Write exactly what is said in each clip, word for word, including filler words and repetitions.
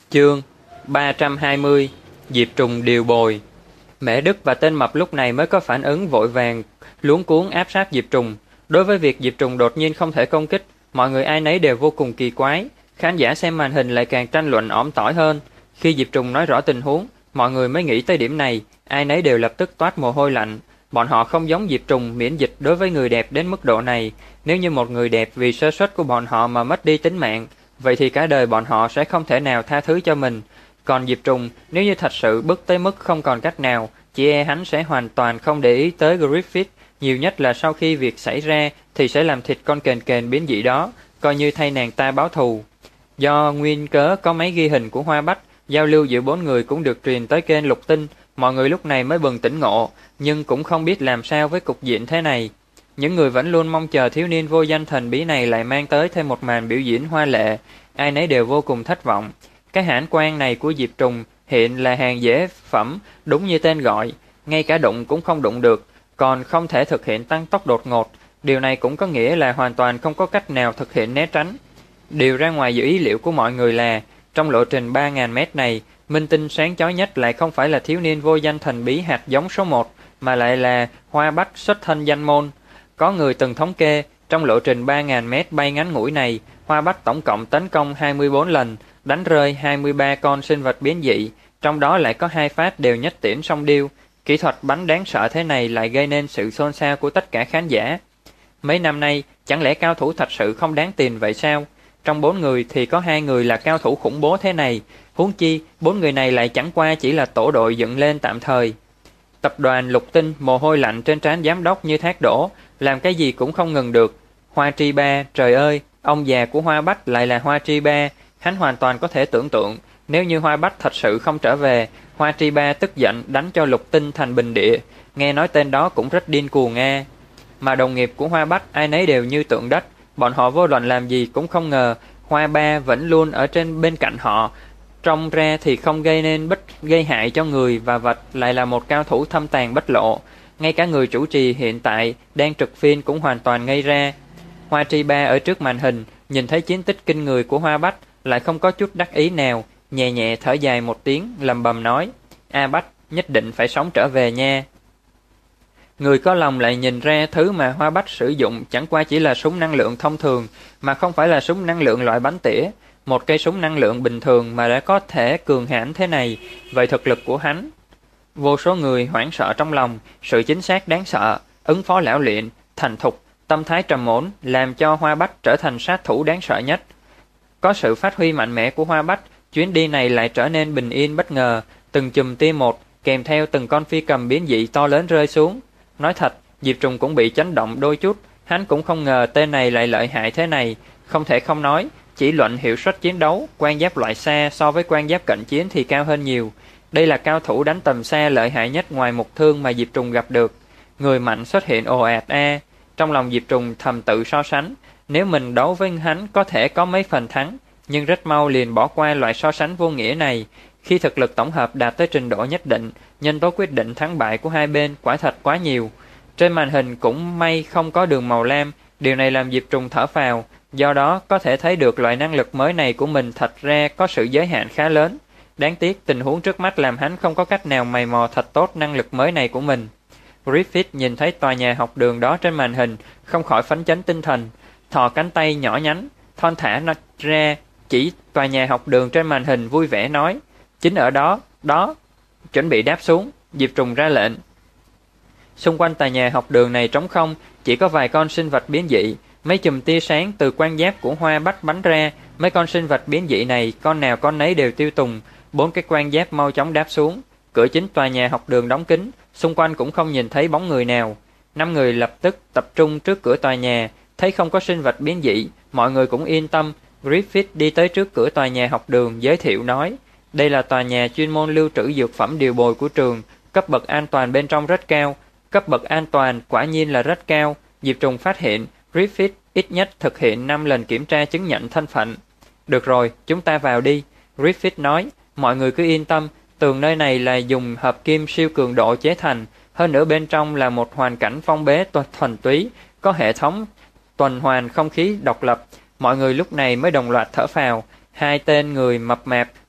Chương ba trăm hai mươi. Diệp Trùng điều bồi. Mễ Đức và tên mập lúc này mới có phản ứng, vội vàng luống cuống áp sát Diệp Trùng. Đối với việc Diệp Trùng đột nhiên không thể công kích, mọi người ai nấy đều vô cùng kỳ quái. Khán giả xem màn hình lại càng tranh luận ỏm tỏi hơn. Khi Diệp Trùng nói rõ tình huống, mọi người mới nghĩ tới điểm này, ai nấy đều lập tức toát mồ hôi lạnh. Bọn họ không giống Diệp Trùng miễn dịch đối với người đẹp đến mức độ này. Nếu như một người đẹp vì sơ suất của bọn họ mà mất đi tính mạng, vậy thì cả đời bọn họ sẽ không thể nào tha thứ cho mình. Còn Diệp Trùng, nếu như thật sự bức tới mức không còn cách nào, chỉ e hắn sẽ hoàn toàn không để ý tới Griffith, nhiều nhất là sau khi việc xảy ra thì sẽ làm thịt con kền kền biến dị đó, coi như thay nàng ta báo thù. Do nguyên cớ có máy ghi hình của Hoa Bách, giao lưu giữa bốn người cũng được truyền tới kênh Lục Tinh, mọi người lúc này mới bừng tỉnh ngộ, nhưng cũng không biết làm sao với cục diện thế này. Những người vẫn luôn mong chờ thiếu niên vô danh thần bí này lại mang tới thêm một màn biểu diễn hoa lệ, ai nấy đều vô cùng thất vọng. Cái hãn quan này của Diệp Trùng hiện là hàng dễ phẩm, đúng như tên gọi, ngay cả đụng cũng không đụng được, còn không thể thực hiện tăng tốc đột ngột. Điều này cũng có nghĩa là hoàn toàn không có cách nào thực hiện né tránh. Điều ra ngoài dự ý liệu của mọi người là, trong lộ trình ba nghìn mét này, minh tinh sáng chói nhất lại không phải là thiếu niên vô danh thần bí hạt giống số một, mà lại là Hoa Bách xuất thân danh môn. Có người từng thống kê, trong lộ trình ba nghìn mét bay ngắn ngủi này, Hoa Bách tổng cộng tấn công hai mươi bốn lần, đánh rơi hai mươi ba con sinh vật biến dị, trong đó lại có hai phát đều nhất tiễn song điêu. Kỹ thuật bắn đáng sợ thế này lại gây nên sự xôn xao của tất cả khán giả. Mấy năm nay, chẳng lẽ cao thủ thật sự không đáng tiền vậy sao? Trong bốn người thì có hai người là cao thủ khủng bố thế này, huống chi bốn người này lại chẳng qua chỉ là tổ đội dựng lên tạm thời. Tập đoàn Lục Tinh mồ hôi lạnh trên trán giám đốc như thác đổ, làm cái gì cũng không ngừng được. Hoa Tri Ba, trời ơi, ông già của Hoa Bách lại là Hoa Tri Ba, hắn hoàn toàn có thể tưởng tượng, nếu như Hoa Bách thật sự không trở về, Hoa Tri Ba tức giận đánh cho Lục Tinh thành bình địa, nghe nói tên đó cũng rất điên cuồng nghe. Mà đồng nghiệp của Hoa Bách ai nấy đều như tượng đất, bọn họ vô luận làm gì cũng không ngờ Hoa Ba vẫn luôn ở trên bên cạnh họ, trông ra thì không gây nên bất gây hại cho người và vật, lại là một cao thủ thâm tàng bất lộ. Ngay cả người chủ trì hiện tại đang trực phiên cũng hoàn toàn ngây ra. Hoa Tri Ba ở trước màn hình nhìn thấy chiến tích kinh người của Hoa Bách, lại không có chút đắc ý nào, nhẹ nhẹ thở dài một tiếng, lầm bầm nói: "A Bách, nhất định phải sống trở về nha." Người có lòng lại nhìn ra thứ mà Hoa Bách sử dụng chẳng qua chỉ là súng năng lượng thông thường, mà không phải là súng năng lượng loại bắn tỉa. Một cây súng năng lượng bình thường mà đã có thể cường hãn thế này, vậy thực lực của hắn. Vô số người hoảng sợ trong lòng, sự chính xác đáng sợ, ứng phó lão luyện, thành thục, tâm thái trầm ổn, làm cho Hoa Bách trở thành sát thủ đáng sợ nhất. Có sự phát huy mạnh mẽ của Hoa Bách, chuyến đi này lại trở nên bình yên bất ngờ, từng chùm tia một, kèm theo từng con phi cầm biến dị to lớn rơi xuống. Nói thật, Diệp Trùng cũng bị chấn động đôi chút, hắn cũng không ngờ tên này lại lợi hại thế này, không thể không nói, chỉ luận hiệu suất chiến đấu, quan giáp loại xa so với quan giáp cận chiến thì cao hơn nhiều. Đây là cao thủ đánh tầm xa lợi hại nhất ngoài Mục Thương mà Diệp Trùng gặp được. Người mạnh xuất hiện ồ ạt a. Trong lòng Diệp Trùng thầm tự so sánh, nếu mình đấu với hắn có thể có mấy phần thắng, nhưng rất mau liền bỏ qua loại so sánh vô nghĩa này. Khi thực lực tổng hợp đạt tới trình độ nhất định, nhân tố quyết định thắng bại của hai bên quả thật quá nhiều. Trên màn hình cũng may không có đường màu lam, điều này làm Diệp Trùng thở phào, do đó có thể thấy được loại năng lực mới này của mình thật ra có sự giới hạn khá lớn. Đáng tiếc tình huống trước mắt làm hắn không có cách nào mày mò thật tốt năng lực mới này của mình. Griffith nhìn thấy tòa nhà học đường đó trên màn hình, không khỏi phấn chấn tinh thần, thò cánh tay nhỏ nhắn, thon thả nó ra, chỉ tòa nhà học đường trên màn hình vui vẻ nói: "Chính ở đó, đó." Chuẩn bị đáp xuống, Diệp Trùng ra lệnh. Xung quanh tòa nhà học đường này trống không, chỉ có vài con sinh vật biến dị, mấy chùm tia sáng từ quan giáp của Hoa Bách bắn ra, mấy con sinh vật biến dị này con nào con nấy đều tiêu tùng, bốn cái quan giáp mau chóng đáp xuống. Cửa chính tòa nhà học đường đóng kín, xung quanh cũng không nhìn thấy bóng người nào. Năm người lập tức tập trung trước cửa tòa nhà, thấy không có sinh vật biến dị, mọi người cũng yên tâm. Griffith đi tới trước cửa tòa nhà học đường giới thiệu nói: "Đây là tòa nhà chuyên môn lưu trữ dược phẩm điều bồi của trường, cấp bậc an toàn bên trong rất cao." Cấp bậc an toàn quả nhiên là rất cao. Diệp Trùng phát hiện Griffith ít nhất thực hiện năm lần kiểm tra chứng nhận thân phận. "Được rồi, chúng ta vào đi." Griffith nói, "Mọi người cứ yên tâm, tường nơi này là dùng hợp kim siêu cường độ chế thành, hơn nữa bên trong là một hoàn cảnh phong bế thuần túy, có hệ thống tuần hoàn không khí độc lập." Mọi người lúc này mới đồng loạt thở phào. Hai tên người mập mạp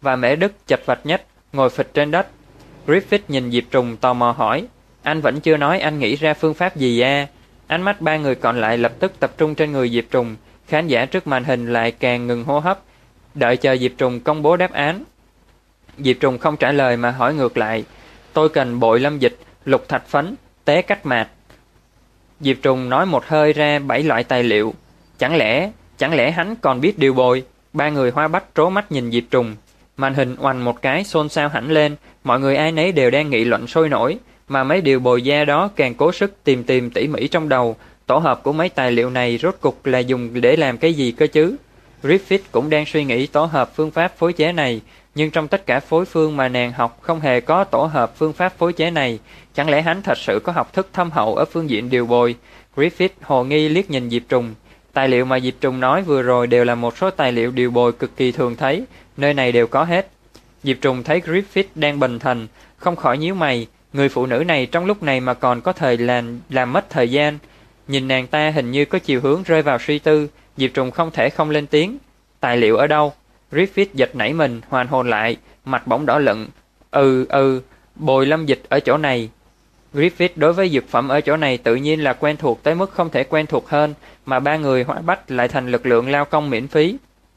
và Mễ Đức chật vật nhất, ngồi phịch trên đất. Griffith nhìn Diệp Trùng tò mò hỏi, anh vẫn chưa nói anh nghĩ ra phương pháp gì à? Ánh mắt ba người còn lại lập tức tập trung trên người Diệp Trùng, khán giả trước màn hình lại càng ngừng hô hấp, đợi chờ Diệp Trùng công bố đáp án. Diệp Trùng không trả lời mà hỏi ngược lại, tôi cần bội lâm dịch, lục thạch phấn, tế cách mạc. Diệp Trùng nói một hơi ra bảy loại tài liệu. Chẳng lẽ, chẳng lẽ hắn còn biết điều bồi? Ba người Hoa Bách trố mắt nhìn Diệp Trùng. Màn hình oằn một cái xôn xao hẳn lên, mọi người ai nấy đều đang nghị luận sôi nổi, mà mấy điều bồi da đó càng cố sức tìm tìm tỉ mỉ trong đầu, tổ hợp của mấy tài liệu này rốt cục là dùng để làm cái gì cơ chứ? Griffith cũng đang suy nghĩ tổ hợp phương pháp phối chế này, nhưng trong tất cả phối phương mà nàng học không hề có tổ hợp phương pháp phối chế này. Chẳng lẽ hắn thật sự có học thức thâm hậu ở phương diện điều bồi? Griffith hồ nghi liếc nhìn Diệp Trùng. Tài liệu mà Diệp Trùng nói vừa rồi đều là một số tài liệu điều bồi cực kỳ thường thấy, nơi này đều có hết. Diệp Trùng thấy Griffith đang bần thần, không khỏi nhíu mày, người phụ nữ này trong lúc này mà còn có thời làm, làm mất thời gian. Nhìn nàng ta hình như có chiều hướng rơi vào suy tư, Diệp Trùng không thể không lên tiếng. Tài liệu ở đâu? Griffith giật nảy mình, hoàn hồn lại, mặt bỗng đỏ lựng. Ừ, ừ, bồi lâm dịch ở chỗ này. Griffith đối với dược phẩm ở chỗ này tự nhiên là quen thuộc tới mức không thể quen thuộc hơn, mà ba người Hỏa Bách lại thành lực lượng lao công miễn phí.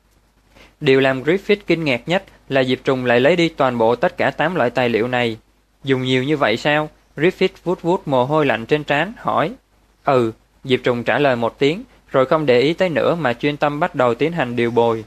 Điều làm Griffith kinh ngạc nhất là Diệp Trùng lại lấy đi toàn bộ tất cả tám loại tài liệu này. Dùng nhiều như vậy sao? Griffith vuốt vuốt mồ hôi lạnh trên trán, hỏi. Ừ, Diệp Trùng trả lời một tiếng, rồi không để ý tới nữa mà chuyên tâm bắt đầu tiến hành điều bồi.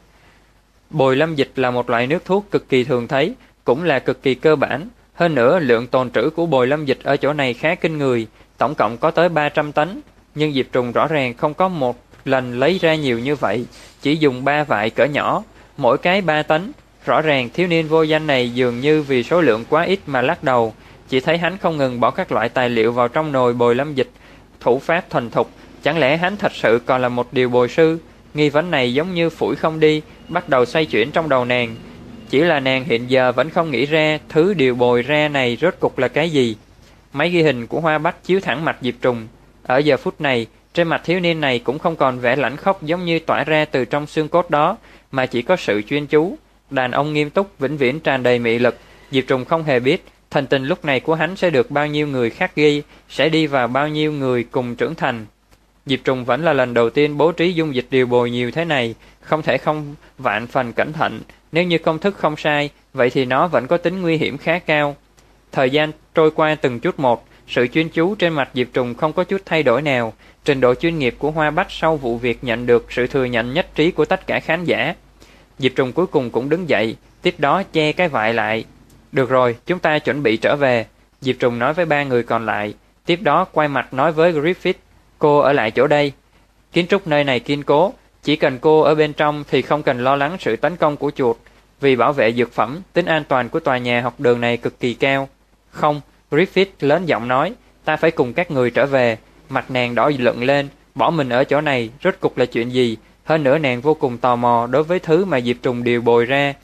Bồi lâm dịch là một loại nước thuốc cực kỳ thường thấy, cũng là cực kỳ cơ bản. Hơn nữa, lượng tồn trữ của bồi lâm dịch ở chỗ này khá kinh người, tổng cộng có tới ba trăm tấn. Nhưng Diệp Trùng rõ ràng không có một lần lấy ra nhiều như vậy, chỉ dùng ba vại cỡ nhỏ, mỗi cái ba tấn. Rõ ràng thiếu niên vô danh này dường như vì số lượng quá ít mà lắc đầu, chỉ thấy hắn không ngừng bỏ các loại tài liệu vào trong nồi bồi lâm dịch, thủ pháp thuần thục. Chẳng lẽ hắn thật sự còn là một điều bồi sư? Nghi vấn này giống như phủi không đi, bắt đầu xoay chuyển trong đầu nàng. Chỉ là nàng hiện giờ vẫn không nghĩ ra thứ điều bồi ra này rốt cục là cái gì. Máy ghi hình của Hoa Bách chiếu thẳng mặt Diệp Trùng. Ở giờ phút này, trên mặt thiếu niên này cũng không còn vẻ lãnh khốc giống như tỏa ra từ trong xương cốt đó, mà chỉ có sự chuyên chú. Đàn ông nghiêm túc, vĩnh viễn tràn đầy mị lực. Diệp Trùng không hề biết thần tình lúc này của hắn sẽ được bao nhiêu người khắc ghi, sẽ đi vào bao nhiêu người cùng trưởng thành. Diệp Trùng vẫn là lần đầu tiên bố trí dung dịch điều bồi nhiều thế này, không thể không vạn phần cẩn thận. Nếu như công thức không sai, vậy thì nó vẫn có tính nguy hiểm khá cao. Thời gian trôi qua từng chút một, sự chuyên chú trên mặt Diệp Trùng không có chút thay đổi nào. Trình độ chuyên nghiệp của Hoa Bách sau vụ việc nhận được sự thừa nhận nhất trí của tất cả khán giả. Diệp Trùng cuối cùng cũng đứng dậy, tiếp đó che cái vại lại. Được rồi, chúng ta chuẩn bị trở về, Diệp Trùng nói với ba người còn lại. Tiếp đó quay mặt nói với Griffith, cô ở lại chỗ đây. Kiến trúc nơi này kiên cố, chỉ cần cô ở bên trong thì không cần lo lắng sự tấn công của chuột. Vì bảo vệ dược phẩm, tính an toàn của tòa nhà học đường này cực kỳ cao. Không, Griffith lớn giọng nói, ta phải cùng các người trở về. Mặt nàng đỏ lựng lên, bỏ mình ở chỗ này, rốt cục là chuyện gì? Hơn nữa nàng vô cùng tò mò đối với thứ mà Diệp Trùng điều bồi ra.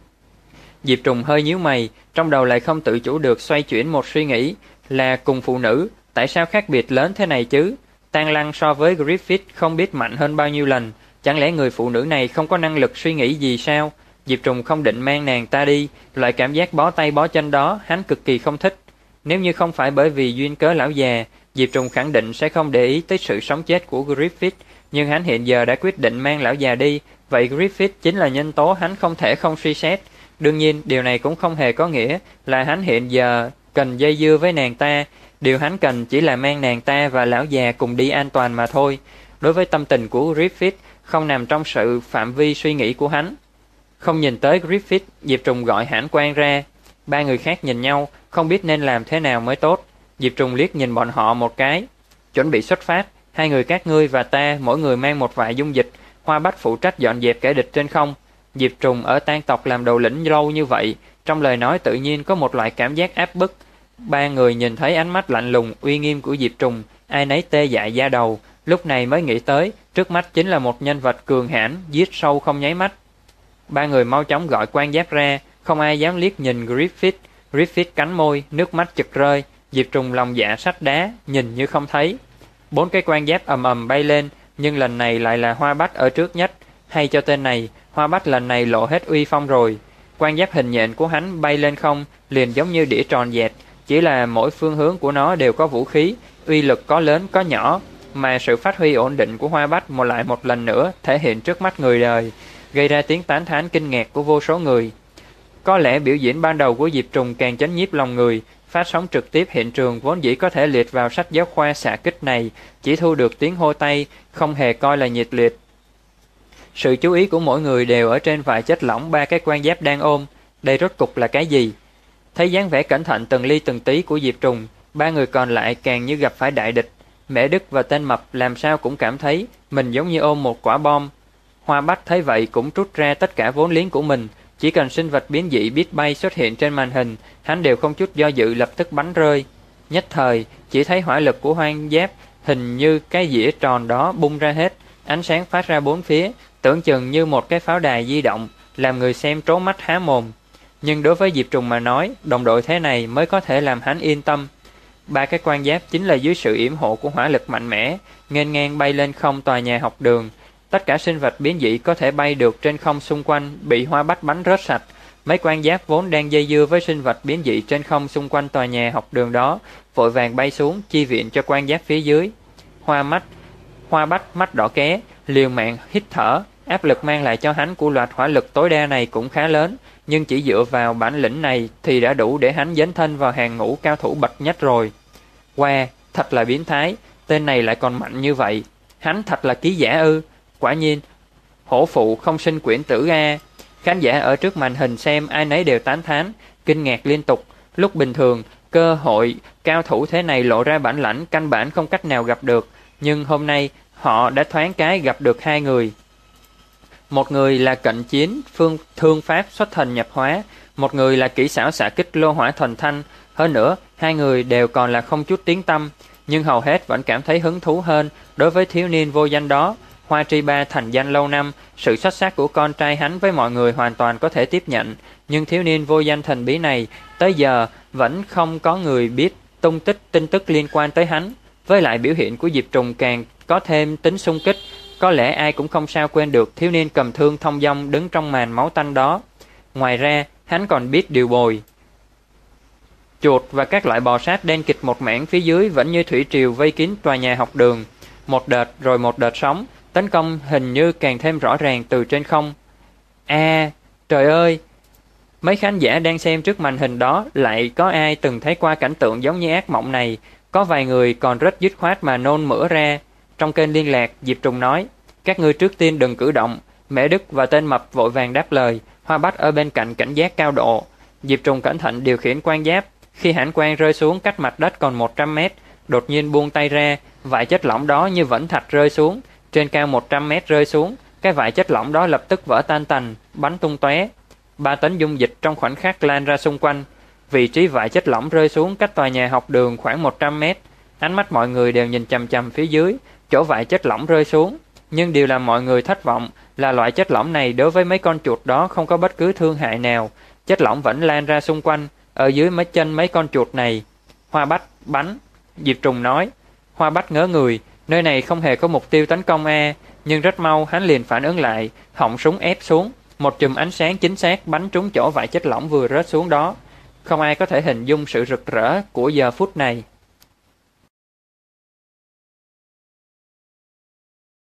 Diệp Trùng hơi nhíu mày, trong đầu lại không tự chủ được xoay chuyển một suy nghĩ, là cùng phụ nữ, tại sao khác biệt lớn thế này chứ? Tan Lăng so với Griffith không biết mạnh hơn bao nhiêu lần, chẳng lẽ người phụ nữ này không có năng lực suy nghĩ gì sao? Diệp Trùng không định mang nàng ta đi, loại cảm giác bó tay bó chân đó hắn cực kỳ không thích. Nếu như không phải bởi vì duyên cớ lão già, Diệp Trùng khẳng định sẽ không để ý tới sự sống chết của Griffith, nhưng hắn hiện giờ đã quyết định mang lão già đi, vậy Griffith chính là nhân tố hắn không thể không suy xét. Đương nhiên, điều này cũng không hề có nghĩa là hắn hiện giờ cần dây dưa với nàng ta, điều hắn cần chỉ là mang nàng ta và lão già cùng đi an toàn mà thôi. Đối với tâm tình của Griffith, không nằm trong sự phạm vi suy nghĩ của hắn. Không nhìn tới Griffith, Diệp Trùng gọi Hãn Quan ra. Ba người khác nhìn nhau, không biết nên làm thế nào mới tốt. Diệp Trùng liếc nhìn bọn họ một cái. Chuẩn bị xuất phát, hai người các ngươi và ta mỗi người mang một vại dung dịch. Hoa Bách phụ trách dọn dẹp kẻ địch trên không. Diệp Trùng ở Tan tộc làm đầu lĩnh lâu như vậy, trong lời nói tự nhiên có một loại cảm giác áp bức. Ba người nhìn thấy ánh mắt lạnh lùng, uy nghiêm của Diệp Trùng, ai nấy tê dại da đầu, lúc này mới nghĩ tới, trước mắt chính là một nhân vật cường hãn, giết sâu không nháy mắt. Ba người mau chóng gọi quan giáp ra, không ai dám liếc nhìn Griffith. Griffith cắn môi, nước mắt chực rơi, Diệp Trùng lòng dạ sắt đá, nhìn như không thấy. Bốn cái quan giáp ầm ầm bay lên, nhưng lần này lại là Hoa Bách ở trước nhất. Hay cho tên này, Hoa Bách lần này lộ hết uy phong rồi. Quan giáp hình nhện của hắn bay lên không, liền giống như đĩa tròn dẹt, chỉ là mỗi phương hướng của nó đều có vũ khí, uy lực có lớn có nhỏ, mà sự phát huy ổn định của Hoa Bách một lại một lần nữa thể hiện trước mắt người đời, gây ra tiếng tán thán kinh ngạc của vô số người. Có lẽ biểu diễn ban đầu của Diệp Trùng càng chấn nhiếp lòng người, phát sóng trực tiếp hiện trường vốn dĩ có thể liệt vào sách giáo khoa xạ kích này, chỉ thu được tiếng hô tay, không hề coi là nhiệt liệt. Sự chú ý của mỗi người đều ở trên vài chất lỏng ba cái quan giáp đang ôm, đây rốt cục là cái gì? Thấy dáng vẻ cẩn thận từng ly từng tí của Diệp Trùng, ba người còn lại càng như gặp phải đại địch. Mễ Đức và tên mập làm sao cũng cảm thấy mình giống như ôm một quả bom. Hoa Bách thấy vậy cũng trút ra tất cả vốn liếng của mình, chỉ cần sinh vật biến dị biết bay xuất hiện trên màn hình, hắn đều không chút do dự lập tức bắn rơi. Nhất thời, chỉ thấy hỏa lực của hoang giáp hình như cái dĩa tròn đó bung ra hết, ánh sáng phát ra bốn phía, tưởng chừng như một cái pháo đài di động, làm người xem trố mắt há mồm. Nhưng đối với Diệp Trùng mà nói, đồng đội thế này mới có thể làm hắn yên tâm. Ba cái quan giáp chính là dưới sự yểm hộ của hỏa lực mạnh mẽ, nghênh ngang bay lên không tòa nhà học đường. Tất cả sinh vật biến dị có thể bay được trên không xung quanh bị Hoa Bách bắn rớt sạch. Mấy quan giáp vốn đang dây dưa với sinh vật biến dị trên không xung quanh tòa nhà học đường đó, vội vàng bay xuống chi viện cho quan giáp phía dưới. Hoa mắt, Hoa Bách mắt đỏ ké, liều mạng hít thở, áp lực mang lại cho hắn của loạt hỏa lực tối đa này cũng khá lớn, nhưng chỉ dựa vào bản lĩnh này thì đã đủ để hắn dấn thân vào hàng ngũ cao thủ bậc nhất rồi. Wow, thật là biến thái, tên này lại còn mạnh như vậy. Hắn thật là ký giả ư? Quả nhiên, hổ phụ không sinh quyển tử a. Khán giả ở trước màn hình xem ai nấy đều tán thán, kinh ngạc liên tục. Lúc bình thường, cơ hội cao thủ thế này lộ ra bản lãnh căn bản không cách nào gặp được, nhưng hôm nay họ đã thoáng cái gặp được hai người. Một người là cận chiến phương thương pháp xuất thần nhập hóa, một người là kỹ xảo xạ kích lô hỏa thuần thanh. Hơn nữa, hai người đều còn là không chút tiếng tăm, nhưng hầu hết vẫn cảm thấy hứng thú hơn đối với thiếu niên vô danh đó. Hoa Tri Ba thành danh lâu năm, sự xuất sắc của con trai hắn với mọi người hoàn toàn có thể tiếp nhận, nhưng thiếu niên vô danh thần bí này tới giờ vẫn không có người biết tung tích tin tức liên quan tới hắn. Với lại biểu hiện của Diệp Trùng càng có thêm tính xung kích, có lẽ ai cũng không sao quên được thiếu niên cầm thương thông dong đứng trong màn máu tanh đó. Ngoài ra, hắn còn biết điều bồi. Chuột và các loại bò sát đen kịt một mảng phía dưới vẫn như thủy triều vây kín tòa nhà học đường. Một đợt rồi một đợt sóng, tấn công hình như càng thêm rõ ràng từ trên không. A, à, trời ơi! Mấy khán giả đang xem trước màn hình đó lại có ai từng thấy qua cảnh tượng giống như ác mộng này, có vài người còn rất dứt khoát mà nôn mửa ra. Trong kênh liên lạc, Diệp Trùng nói, các ngươi trước tiên đừng cử động. Mễ Đức và tên mập vội vàng đáp lời, Hoa Bách ở bên cạnh cảnh giác cao độ. Diệp Trùng cẩn thận điều khiển quan giáp, khi hãn quang rơi xuống cách mặt đất còn một trăm mét, đột nhiên buông tay ra, vài chất lỏng đó như vẫn thạch rơi xuống, trên cao một trăm mét rơi xuống, cái vài chất lỏng đó lập tức vỡ tan tành, bắn tung tóe. Ba tấn dung dịch trong khoảnh khắc lan ra xung quanh. Vị trí vài chất lỏng rơi xuống cách tòa nhà học đường khoảng một trăm mét. Ánh mắt mọi người đều nhìn chằm chằm phía dưới, chỗ vài chất lỏng rơi xuống. Nhưng điều làm mọi người thất vọng là loại chất lỏng này đối với mấy con chuột đó không có bất cứ thương hại nào. Chất lỏng vẫn lan ra xung quanh, ở dưới mấy chân mấy con chuột này. Hoa Bách, bắn. Diệp Trùng nói. Hoa Bách ngớ người, nơi này không hề có mục tiêu tấn công a, nhưng rất mau hắn liền phản ứng lại, họng súng ép xuống, một chùm ánh sáng chính xác bắn trúng chỗ vài chất lỏng vừa rớt xuống đó. Không ai có thể hình dung sự rực rỡ của giờ phút này.